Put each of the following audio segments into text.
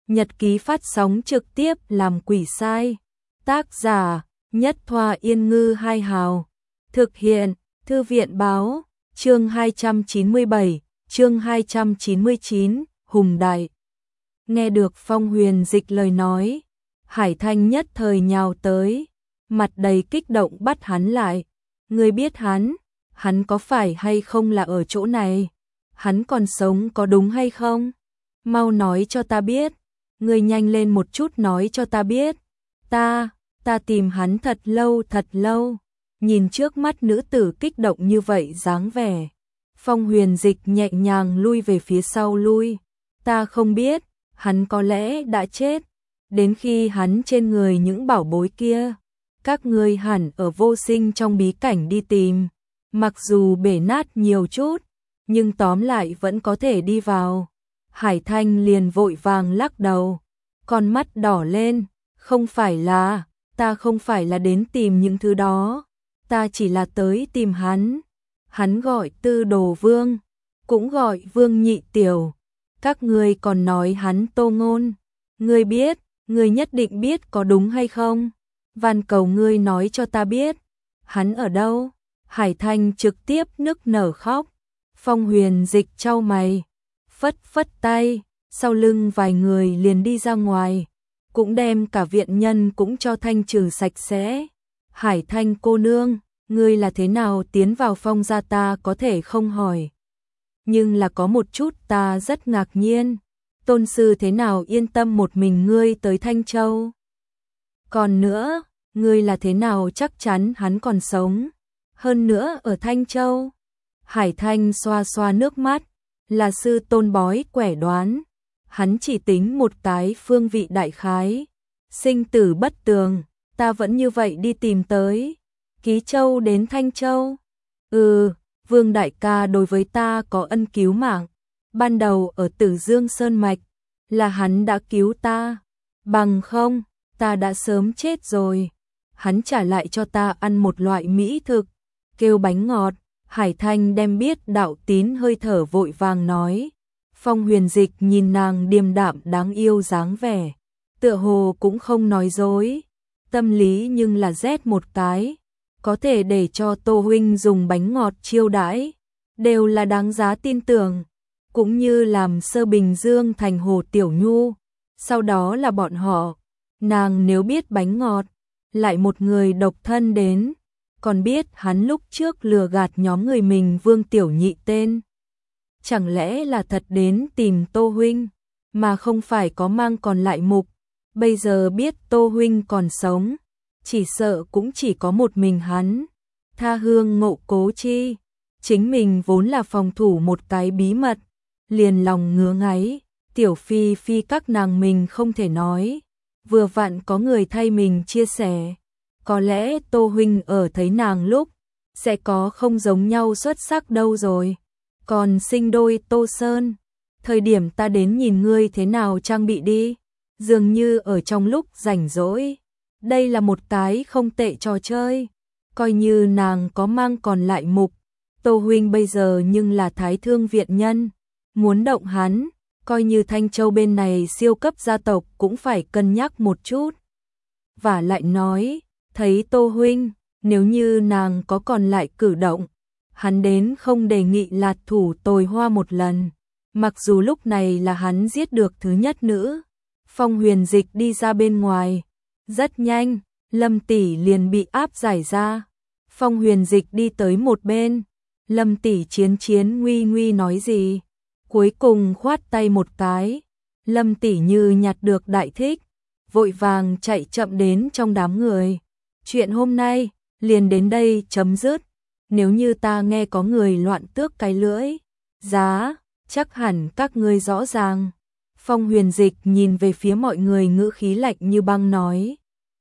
Nhật ký phát sóng trực tiếp làm quỷ sai. Tác giả Nhất Thoa Yên Ngư Hai Hào. Thực hiện Thư viện Báo. Chương 297, chương 299, Hùng Đại. Nghe được Phong Huyền Dịch lời nói, Hải Thanh nhất thời nhào tới, mặt đầy kích động bắt hắn lại. Ngươi biết hắn có phải hay không là ở chỗ này? Hắn còn sống có đúng hay không? Mau nói cho ta biết, ngươi nhanh lên một chút nói cho ta biết. Ta tìm hắn thật lâu. Nhìn trước mắt nữ tử kích động như vậy dáng vẻ, Phong Huyền Dịch nhẹ nhàng lui về phía sau lui. Ta không biết, hắn có lẽ đã chết. Đến khi hắn trên người những bảo bối kia, các ngươi hẳn ở vô sinh trong bí cảnh đi tìm. Mặc dù bể nát nhiều chút, nhưng tóm lại vẫn có thể đi vào. Hải Thanh liền vội vàng lắc đầu, con mắt đỏ lên. Ta không phải là đến tìm những thứ đó. Ta chỉ là tới tìm hắn. Hắn gọi Tư Đồ Vương, cũng gọi Vương Nhị Tiểu. Các ngươi còn nói hắn Tô Ngôn. Ngươi biết, ngươi nhất định biết có đúng hay không? Van cầu ngươi nói cho ta biết, hắn ở đâu? Hải Thanh trực tiếp nức nở khóc. Phong Huyền Dịch chau mày, phất tay, sau lưng vài người liền đi ra ngoài, cũng đem cả viện nhân cũng cho thanh trừ sạch sẽ. Hải Thanh cô nương, ngươi là thế nào tiến vào Phong gia ta có thể không hỏi. Nhưng là có một chút ta rất ngạc nhiên, tôn sư thế nào yên tâm một mình ngươi tới Thanh Châu? Còn nữa, ngươi là thế nào chắc chắn hắn còn sống, hơn nữa ở Thanh Châu? Hải Thanh xoa xoa nước mắt, là sư tôn bói quẻ đoán, hắn chỉ tính một cái phương vị đại khái, sinh tử bất tường, ta vẫn như vậy đi tìm tới Ký Châu đến Thanh Châu. Vương đại ca đối với ta có ân cứu mạng, ban đầu ở Tử Dương Sơn Mạch, là hắn đã cứu ta, bằng không, ta đã sớm chết rồi. Hắn trả lại cho ta ăn một loại mỹ thực, kêu bánh ngọt. Hải Thanh đem biết đạo tín hơi thở vội vàng nói. Phong Huyền Dịch nhìn nàng điềm đạm đáng yêu dáng vẻ, tựa hồ cũng không nói dối, tâm lý nhưng là rét một cái, có thể để cho Tô huynh dùng bánh ngọt chiêu đãi, đều là đáng giá tin tưởng, cũng như làm Sơ Bình Dương thành Hồ Tiểu Nhu, sau đó là bọn họ. Nàng nếu biết bánh ngọt, lại một người độc thân đến, còn biết hắn lúc trước lừa gạt nhóm người mình Vương Tiểu Nhị tên. Chẳng lẽ là thật đến tìm Tô huynh, mà không phải có mang còn lại mục. Bây giờ biết Tô huynh còn sống, chỉ sợ cũng chỉ có một mình hắn. Tha hương ngộ cố chi, chính mình vốn là phòng thủ một cái bí mật, liền lòng ngứa ngáy. Tiểu Phi Phi các nàng mình không thể nói, vừa vặn có người thay mình chia sẻ. Có lẽ Tô huynh ở thấy nàng lúc, sẽ có không giống nhau xuất sắc đâu rồi. Còn sinh đôi Tô Sơn, thời điểm ta đến nhìn ngươi thế nào trang bị đi, dường như ở trong lúc rảnh rỗi. Đây là một cái không tệ trò chơi, coi như nàng có mang còn lại mục. Tô huynh bây giờ nhưng là Thái Thương viện nhân, muốn động hắn, coi như Thanh Châu bên này siêu cấp gia tộc cũng phải cân nhắc một chút. Và lại nói, thấy Tô huynh, nếu như nàng có còn lại cử động, hắn đến không đề nghị lạt thủ Tồi Hoa một lần. Mặc dù lúc này là hắn giết được thứ nhất nữ. Phong Huyền Dịch đi ra bên ngoài, rất nhanh, Lâm tỷ liền bị áp giải ra. Phong Huyền Dịch đi tới một bên, Lâm tỷ chiến nguy nói gì, cuối cùng khoát tay một cái. Lâm tỷ như nhặt được đại thích, vội vàng chạy chậm đến trong đám người. Chuyện hôm nay liền đến đây chấm dứt. Nếu như ta nghe có người loạn tước cái lưỡi giá, chắc hẳn các ngươi rõ ràng. Phong Huyền Dịch nhìn về phía mọi người ngữ khí lạnh như băng nói.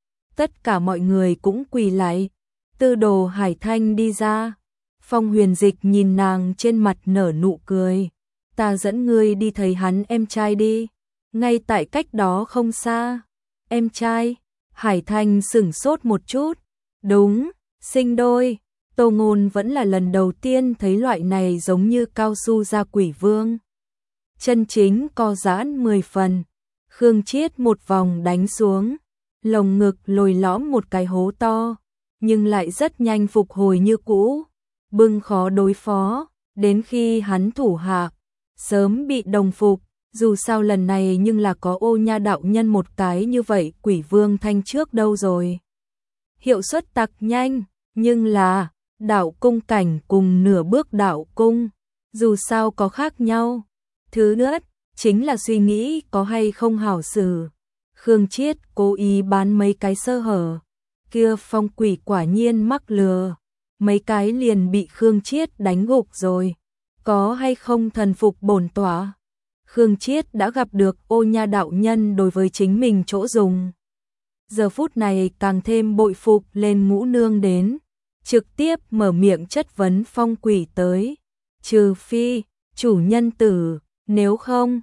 Tất cả mọi người cũng quỳ lại. Tư Đồ Hải Thanh đi ra. Phong Huyền Dịch nhìn nàng trên mặt nở nụ cười. Ta dẫn ngươi đi thấy hắn em trai đi, ngay tại cách đó không xa. Em trai? Hải Thanh sửng sốt một chút. Đúng, sinh đôi. Tô Ngôn vẫn là lần đầu tiên thấy loại này giống như cao su da quỷ vương. Chân chính co giãn 10 phần. Khương Chiết một vòng đánh xuống, lồng ngực lồi lõm một cái hố to, nhưng lại rất nhanh phục hồi như cũ, bưng khó đối phó, đến khi hắn thủ hạ sớm bị đồng phục, dù sao lần này nhưng là có Ô Nha đạo nhân một cái như vậy, Quỷ Vương Thanh trước đâu rồi. Hiệu suất tặc nhanh, nhưng là đạo cung cảnh cùng nửa bước đạo cung, dù sao có khác nhau. Thứ nữa, chính là suy nghĩ có hay không hảo xử. Khương Chiết cố ý bán mấy cái sơ hở, kia phong quỷ quả nhiên mắc lừa, mấy cái liền bị Khương Chiết đánh gục rồi. Có hay không thần phục bổn tọa? Khương Chiết đã gặp được Ô Nha đạo nhân đối với chính mình chỗ dùng. Giờ phút này càng thêm bội phục lên Ngũ Nương đến, trực tiếp mở miệng chất vấn phong quỷ tới. Trừ phi, chủ nhân tử, nếu không,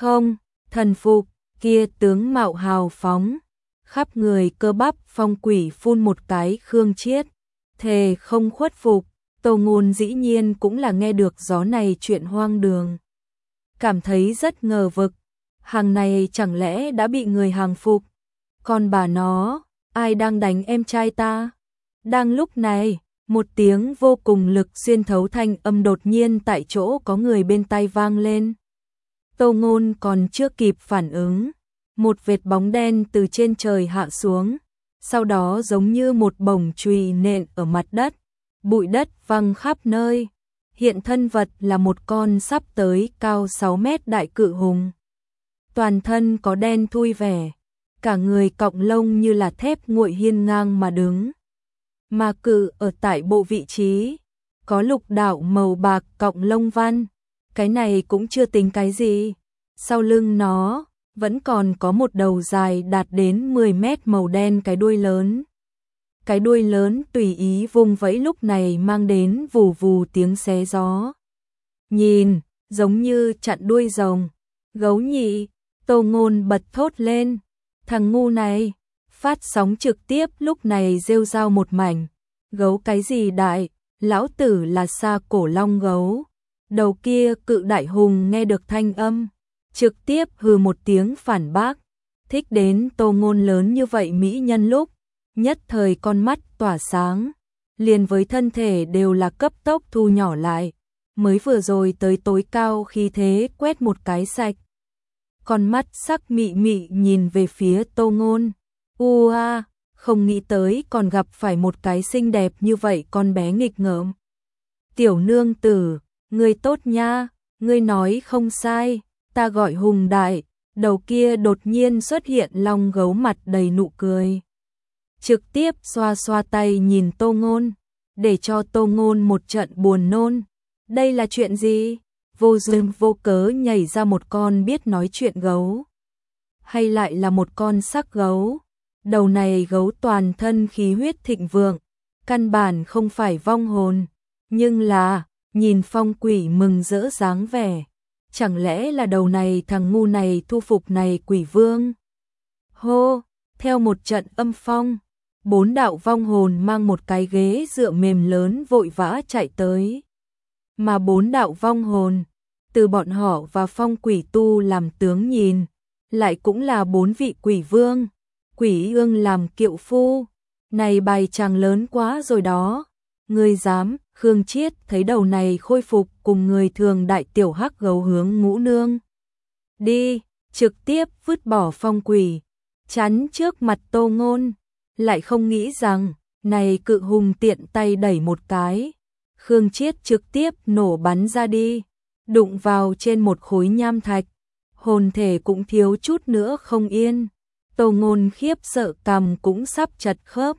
thần phục, kia tướng mạo hào phóng, khắp người cơ bắp phong quỷ phun một cái Khương Chiết, thề không khuất phục. Tô Ngôn dĩ nhiên cũng là nghe được gió này chuyện hoang đường, cảm thấy rất ngờ vực, hàng này chẳng lẽ đã bị người hàng phục, còn bà nó, ai đang đánh em trai ta? Đang lúc này, một tiếng vô cùng lực xuyên thấu thanh âm đột nhiên tại chỗ có người bên tai vang lên. Tô Ngôn còn chưa kịp phản ứng, một vệt bóng đen từ trên trời hạ xuống, sau đó giống như một bổng chùy nện ở mặt đất, bụi đất văng khắp nơi. Hiện thân vật là một con sắp tới cao 6 mét đại cự hùng. Toàn thân có đen thui vẻ, cả người cọng lông như là thép nguội hiên ngang mà đứng. Mà cự ở tại bộ vị trí, có lục đạo màu bạc cọng lông văn, cái này cũng chưa tính cái gì. Sau lưng nó, vẫn còn có một đầu dài đạt đến 10 mét màu đen cái đuôi lớn. Cái đuôi lớn tùy ý vung vẫy lúc này mang đến vù vù tiếng xé gió. Nhìn, giống như chặn đuôi rồng. Gấu nhị, Tô Ngôn bật thốt lên. Thằng ngu này, phát sóng trực tiếp lúc này rêu rao một mảnh. Gấu cái gì đại, lão tử là Sa Cổ Long gấu. Đầu kia cự đại hùng nghe được thanh âm, trực tiếp hừ một tiếng phản bác. Thích đến Tô Ngôn lớn như vậy mỹ nhân lúc, nhất thời con mắt tỏa sáng, liền với thân thể đều là cấp tốc thu nhỏ lại, mới vừa rồi tới tối cao khí thế quét một cái sạch. Con mắt sắc mị mị nhìn về phía Tô Ngôn, không nghĩ tới còn gặp phải một cái xinh đẹp như vậy con bé nghịch ngợm. Tiểu nương tử, ngươi tốt nha, ngươi nói không sai, ta gọi hùng đại. Đầu kia đột nhiên xuất hiện long gấu mặt đầy nụ cười, trực tiếp xoa xoa tay nhìn Tô Ngôn, để cho Tô Ngôn một trận buồn nôn. Đây là chuyện gì? Vô duyên vô cớ nhảy ra một con biết nói chuyện gấu, hay lại là một con sắc gấu? Đầu này gấu toàn thân khí huyết thịnh vượng, căn bản không phải vong hồn, nhưng là nhìn phong quỷ mừng rỡ dáng vẻ, chẳng lẽ là đầu này thằng ngu này thu phục này quỷ vương? Hô, theo một trận âm phong, 4 đạo vong hồn mang một cái ghế dựa mềm lớn vội vã chạy tới. Mà 4 đạo vong hồn, từ bọn họ và phong quỷ tu làm tướng nhìn, lại cũng là 4 vị quỷ vương, quỷ ương làm kiệu phu. Này bài chàng lớn quá rồi đó. Ngươi dám? Khương Chiết thấy đầu này khôi phục cùng người thường đại tiểu hắc gấu hướng Ngũ Nương đi, trực tiếp vứt bỏ phong quỷ, chắn trước mặt Tô Ngôn, lại không nghĩ rằng, này cự hùng tiện tay đẩy một cái, Khương Chiết trực tiếp nổ bắn ra đi, đụng vào trên một khối nham thạch, hồn thể cũng thiếu chút nữa không yên. Tô Ngôn khiếp sợ cằm cũng sắp chật khớp.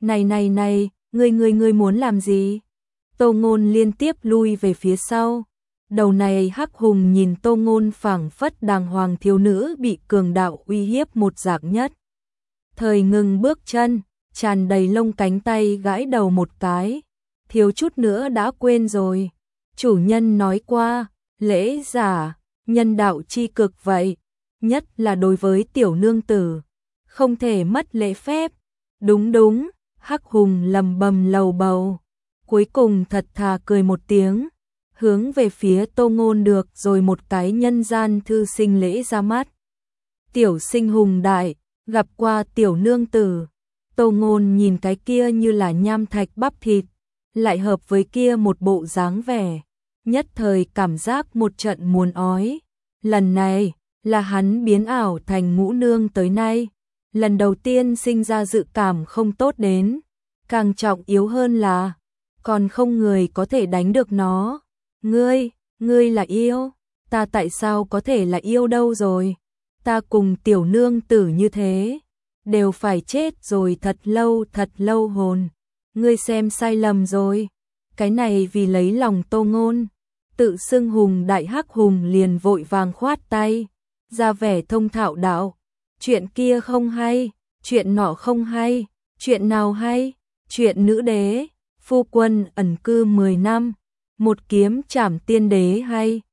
Này, ngươi muốn làm gì? Tô Ngôn liên tiếp lui về phía sau. Đầu này hắc hùng nhìn Tô Ngôn phảng phất đàng hoàng thiếu nữ bị cường đạo uy hiếp một dạng nhất. Thời ngừng bước chân, tràn đầy lông cánh tay gãi đầu một cái. Thiếu chút nữa đã quên rồi. Chủ nhân nói qua, lễ giả, nhân đạo chi cực vậy. Nhất là đối với tiểu nương tử, không thể mất lễ phép. Đúng, hắc hùng lầm bầm lầu bầu. Cuối cùng thật thà cười một tiếng, hướng về phía Tô Ngôn được rồi một cái nhân gian thư sinh lễ ra mắt. Tiểu sinh hùng đại, gặp qua tiểu nương tử. Tô Ngôn nhìn cái kia như là nham thạch bắp thịt, lại hợp với kia một bộ dáng vẻ, nhất thời cảm giác một trận muốn ói. Lần này là hắn biến ảo thành Ngũ Nương tới nay, lần đầu tiên sinh ra dự cảm không tốt đến, càng trọng yếu hơn là còn không người có thể đánh được nó. Ngươi là yêu, ta tại sao có thể là yêu đâu rồi? Ta cùng tiểu nương tử như thế, đều phải chết rồi thật lâu hồn. Ngươi xem sai lầm rồi. Cái này vì lấy lòng Tô Ngôn, tự xưng hùng đại hắc hùng liền vội vàng khoát tay, ra vẻ thông thạo đạo. Chuyện kia không hay, chuyện nọ không hay, chuyện nào hay? Chuyện nữ đế, phu quân ẩn cư 10 năm, một kiếm trảm tiên đế hay?